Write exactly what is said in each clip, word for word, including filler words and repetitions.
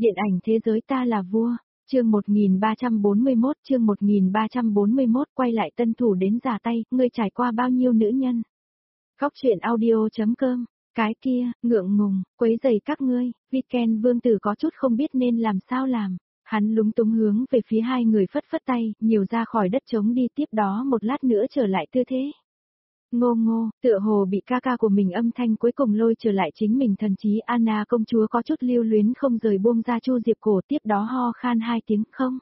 Điện ảnh thế giới ta là vua, chương một nghìn ba trăm bốn mươi mốt, chương một nghìn ba trăm bốn mươi mốt quay lại tân thủ đến già tay, ngươi trải qua bao nhiêu nữ nhân. Góc truyện audio.com, cái kia, ngượng ngùng, quấy rầy các ngươi, Weekend vương tử có chút không biết nên làm sao làm. Hắn lúng túng hướng về phía hai người phất phất tay, nhiều ra khỏi đất trống đi, tiếp đó một lát nữa trở lại tư thế. Ngô ngô, tựa hồ bị ca ca của mình âm thanh cuối cùng lôi trở lại chính mình thần trí. Anna công chúa có chút lưu luyến không rời buông ra Chu Diệp cổ, tiếp đó ho khan hai tiếng không.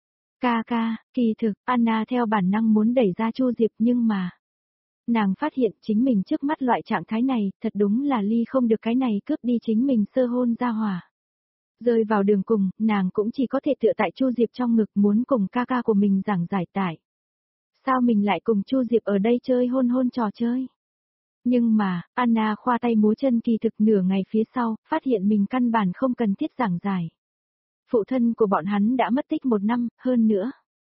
Ca ca, kỳ thực, Anna theo bản năng muốn đẩy ra Chu Diệp nhưng mà. Nàng phát hiện chính mình trước mắt loại trạng thái này, thật đúng là ly không được cái này cướp đi chính mình sơ hôn ra hỏa. Rơi vào đường cùng, nàng cũng chỉ có thể tựa tại Chu Diệp trong ngực muốn cùng ca ca của mình giảng giải tải. Sao mình lại cùng Chu Diệp ở đây chơi hôn hôn trò chơi? Nhưng mà, Anna khoa tay múa chân kỳ thực nửa ngày phía sau, phát hiện mình căn bản không cần thiết giảng giải. Phụ thân của bọn hắn đã mất tích một năm, hơn nữa.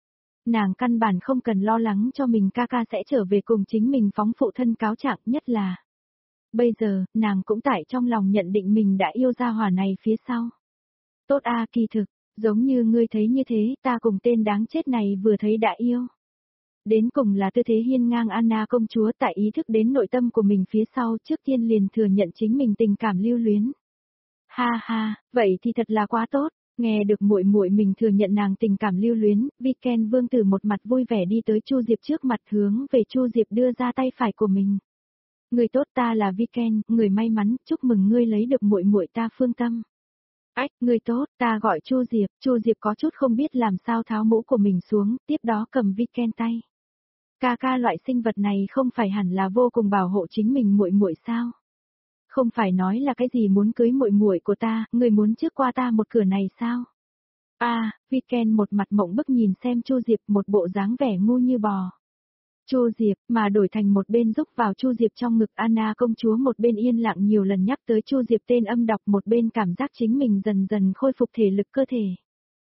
Nàng căn bản không cần lo lắng cho mình ca ca sẽ trở về cùng chính mình phóng phụ thân cáo trạng, nhất là. Bây giờ, nàng cũng tại trong lòng nhận định mình đã yêu gia hỏa này phía sau. Tốt a, kỳ thực, giống như ngươi thấy như thế, ta cùng tên đáng chết này vừa thấy đã yêu. Đến cùng là tư thế hiên ngang Anna công chúa tại ý thức đến nội tâm của mình phía sau, trước tiên liền thừa nhận chính mình tình cảm lưu luyến. Ha ha, vậy thì thật là quá tốt, nghe được muội muội mình thừa nhận nàng tình cảm lưu luyến, Weekend vương tử một mặt vui vẻ đi tới Chu Diệp trước mặt hướng về Chu Diệp đưa ra tay phải của mình. Người tốt, ta là Weekend, người may mắn, chúc mừng ngươi lấy được muội muội ta Phương Tâm. Ách, người tốt, ta gọi Chu Diệp. Chu Diệp có chút không biết làm sao tháo mũ của mình xuống, tiếp đó cầm Weekend tay. Ca ca, loại sinh vật này không phải hẳn là vô cùng bảo hộ chính mình muội muội sao? Không phải nói là cái gì muốn cưới muội muội của ta, người muốn trước qua ta một cửa này sao? A, à, Weekend một mặt mộng bức nhìn xem Chu Diệp, một bộ dáng vẻ ngu như bò. Chu Diệp, mà đổi thành một bên rúc vào Chu Diệp trong ngực. Anna công chúa một bên yên lặng nhiều lần nhắc tới Chu Diệp tên âm đọc, một bên cảm giác chính mình dần dần khôi phục thể lực cơ thể.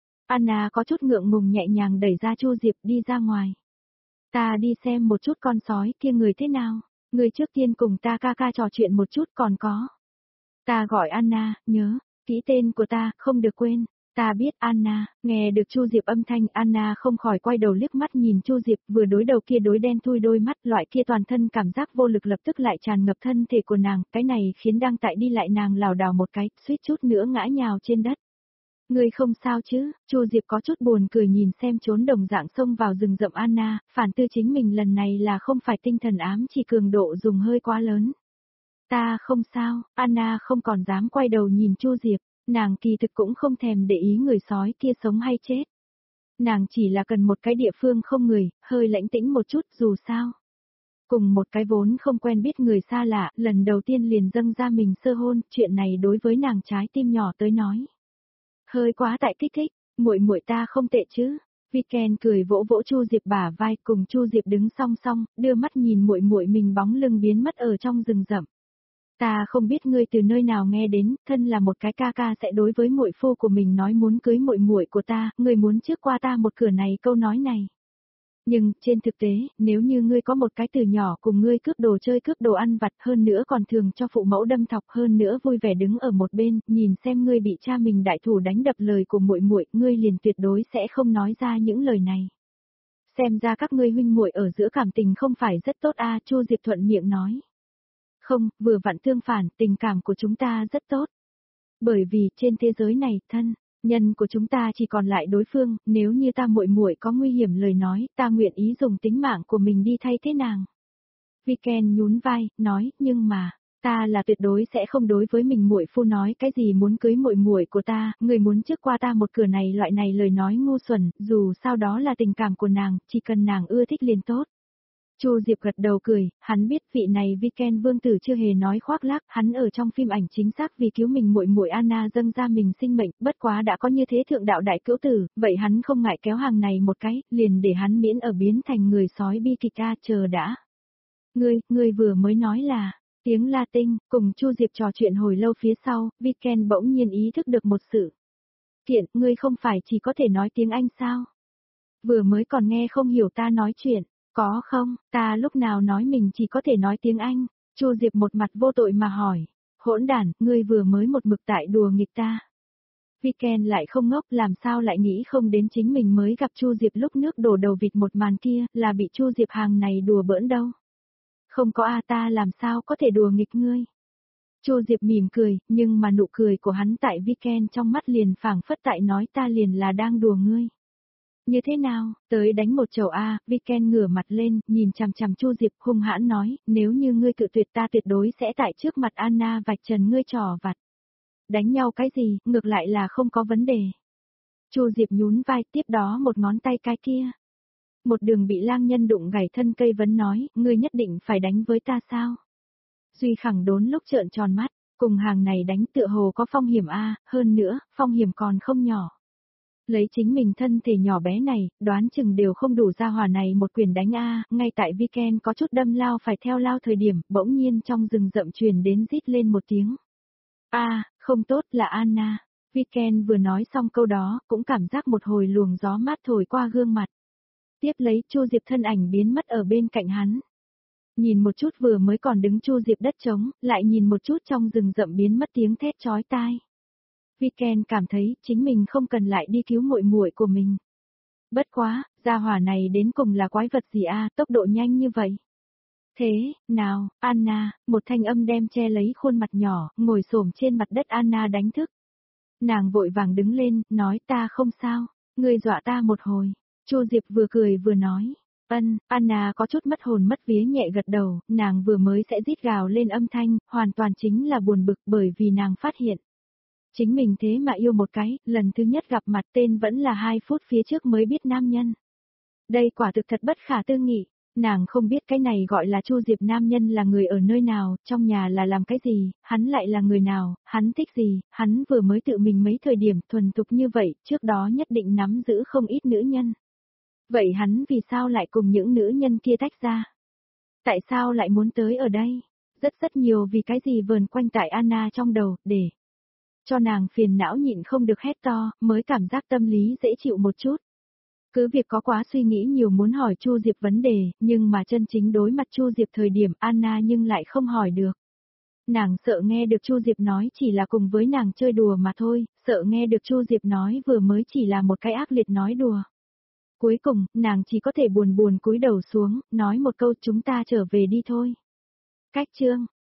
Anna có chút ngượng ngùng nhẹ nhàng đẩy ra Chu Diệp đi ra ngoài. Ta đi xem một chút con sói kia người thế nào, người trước tiên cùng ta ca ca trò chuyện một chút còn có. Ta gọi Anna, nhớ, ký tên của ta, không được quên. Ta biết Anna, nghe được Chu Diệp âm thanh, Anna không khỏi quay đầu liếc mắt nhìn Chu Diệp, vừa đối đầu kia đối đen thui đôi mắt, loại kia toàn thân cảm giác vô lực lập tức lại tràn ngập thân thể của nàng, cái này khiến đang tại đi lại nàng lảo đảo một cái, suýt chút nữa ngã nhào trên đất. Ngươi không sao chứ? Chu Diệp có chút buồn cười nhìn xem trốn đồng dạng xông vào rừng rậm Anna, phản tư chính mình lần này là không phải tinh thần ám chỉ cường độ dùng hơi quá lớn. Ta không sao, Anna không còn dám quay đầu nhìn Chu Diệp. Nàng kỳ thực cũng không thèm để ý người sói kia sống hay chết. Nàng chỉ là cần một cái địa phương không người, hơi lãnh tĩnh một chút dù sao. Cùng một cái vốn không quen biết người xa lạ, lần đầu tiên liền dâng ra mình sơ hôn, chuyện này đối với nàng trái tim nhỏ tới nói. Hơi quá tại kích thích, muội muội ta không tệ chứ. Weekend cười vỗ vỗ Chu Diệp bả vai, cùng Chu Diệp đứng song song, đưa mắt nhìn muội muội mình bóng lưng biến mất ở trong rừng rậm. Ta không biết ngươi từ nơi nào nghe đến, thân là một cái ca ca sẽ đối với muội phu của mình nói muốn cưới muội muội của ta, ngươi muốn trước qua ta một cửa này câu nói này. Nhưng, trên thực tế, nếu như ngươi có một cái từ nhỏ cùng ngươi cướp đồ chơi cướp đồ ăn vặt, hơn nữa còn thường cho phụ mẫu đâm thọc, hơn nữa vui vẻ đứng ở một bên, nhìn xem ngươi bị cha mình đại thủ đánh đập lời của muội muội, ngươi liền tuyệt đối sẽ không nói ra những lời này. Xem ra các ngươi huynh muội ở giữa cảm tình không phải rất tốt a, Chu Diệp thuận miệng nói. Không, vừa vặn tương phản, tình cảm của chúng ta rất tốt. Bởi vì trên thế giới này, thân nhân của chúng ta chỉ còn lại đối phương, nếu như ta muội muội có nguy hiểm lời nói, ta nguyện ý dùng tính mạng của mình đi thay thế nàng. Weekend nhún vai, nói, nhưng mà, ta là tuyệt đối sẽ không đối với mình muội phu nói cái gì muốn cưới muội muội của ta, người muốn trước qua ta một cửa này, loại này lời nói ngu xuẩn, dù sao đó là tình cảm của nàng, chỉ cần nàng ưa thích liền tốt. Chu Diệp gật đầu cười, hắn biết vị này Weekend vương tử chưa hề nói khoác lác, hắn ở trong phim ảnh chính xác vì cứu mình muội muội Anna dâng ra mình sinh mệnh, bất quá đã có như thế thượng đạo đại cữu tử, vậy hắn không ngại kéo hàng này một cái, liền để hắn miễn ở biến thành người sói bi kịch a, chờ đã. Ngươi, ngươi vừa mới nói là, tiếng Latin, cùng Chu Diệp trò chuyện hồi lâu phía sau, Weekend bỗng nhiên ý thức được một sự kiện, ngươi không phải chỉ có thể nói tiếng Anh sao? Vừa mới còn nghe không hiểu ta nói chuyện. Có không, ta lúc nào nói mình chỉ có thể nói tiếng Anh, Chu Diệp một mặt vô tội mà hỏi, hỗn đản, ngươi vừa mới một mực tại đùa nghịch ta. Viken lại không ngốc, làm sao lại nghĩ không đến chính mình mới gặp Chu Diệp lúc nước đổ đầu vịt một màn kia, là bị Chu Diệp hàng này đùa bỡn đâu. Không có a ta làm sao có thể đùa nghịch ngươi. Chu Diệp mỉm cười, nhưng mà nụ cười của hắn tại Viken trong mắt liền phảng phất tại nói ta liền là đang đùa ngươi. Như thế nào, tới đánh một chầu a, Viken ngửa mặt lên, nhìn chằm chằm Chu Diệp hung hãn nói, nếu như ngươi cự tuyệt ta tuyệt đối sẽ tại trước mặt Anna vạch trần ngươi trò vặt. Đánh nhau cái gì, ngược lại là không có vấn đề. Chu Diệp nhún vai, tiếp đó một ngón tay cái kia. Một đường bị lang nhân đụng gãy thân cây vấn nói, ngươi nhất định phải đánh với ta sao? Duy Khẳng đốn lúc trợn tròn mắt, cùng hàng này đánh tựa hồ có phong hiểm a, hơn nữa, phong hiểm còn không nhỏ. Lấy chính mình thân thể nhỏ bé này, đoán chừng đều không đủ ra hỏa này một quyền đánh a, ngay tại Viken có chút đâm lao phải theo lao thời điểm, bỗng nhiên trong rừng rậm truyền đến rít lên một tiếng. A, không tốt là Anna. Viken vừa nói xong câu đó, cũng cảm giác một hồi luồng gió mát thổi qua gương mặt. Tiếp lấy Chu Diệp thân ảnh biến mất ở bên cạnh hắn. Nhìn một chút vừa mới còn đứng Chu Diệp đất trống, lại nhìn một chút trong rừng rậm biến mất tiếng thét chói tai. Viken cảm thấy chính mình không cần lại đi cứu muội muội của mình. Bất quá, gia hỏa này đến cùng là quái vật gì a, tốc độ nhanh như vậy. Thế, nào, Anna, một thanh âm đem che lấy khuôn mặt nhỏ, ngồi xổm trên mặt đất Anna đánh thức. Nàng vội vàng đứng lên, nói ta không sao, ngươi dọa ta một hồi. Chu Diệp vừa cười vừa nói. Ân, Anna có chút mất hồn mất vía nhẹ gật đầu, nàng vừa mới sẽ rít gào lên âm thanh, hoàn toàn chính là buồn bực bởi vì nàng phát hiện. Chính mình thế mà yêu một cái, lần thứ nhất gặp mặt tên vẫn là hai phút phía trước mới biết nam nhân. Đây quả thực thật bất khả tư nghị, nàng không biết cái này gọi là Chu Diệp nam nhân là người ở nơi nào, trong nhà là làm cái gì, hắn lại là người nào, hắn thích gì, hắn vừa mới tự mình mấy thời điểm thuần thục như vậy, trước đó nhất định nắm giữ không ít nữ nhân. Vậy hắn vì sao lại cùng những nữ nhân kia tách ra? Tại sao lại muốn tới ở đây? Rất rất nhiều vì cái gì vờn quanh tại Anna trong đầu, để cho nàng phiền não nhịn không được hét to, mới cảm giác tâm lý dễ chịu một chút. Cứ việc có quá suy nghĩ nhiều muốn hỏi Chu Diệp vấn đề, nhưng mà chân chính đối mặt Chu Diệp thời điểm Anna nhưng lại không hỏi được. Nàng sợ nghe được Chu Diệp nói chỉ là cùng với nàng chơi đùa mà thôi, sợ nghe được Chu Diệp nói vừa mới chỉ là một cái ác liệt nói đùa. Cuối cùng, nàng chỉ có thể buồn buồn cúi đầu xuống, nói một câu chúng ta trở về đi thôi. Cách chương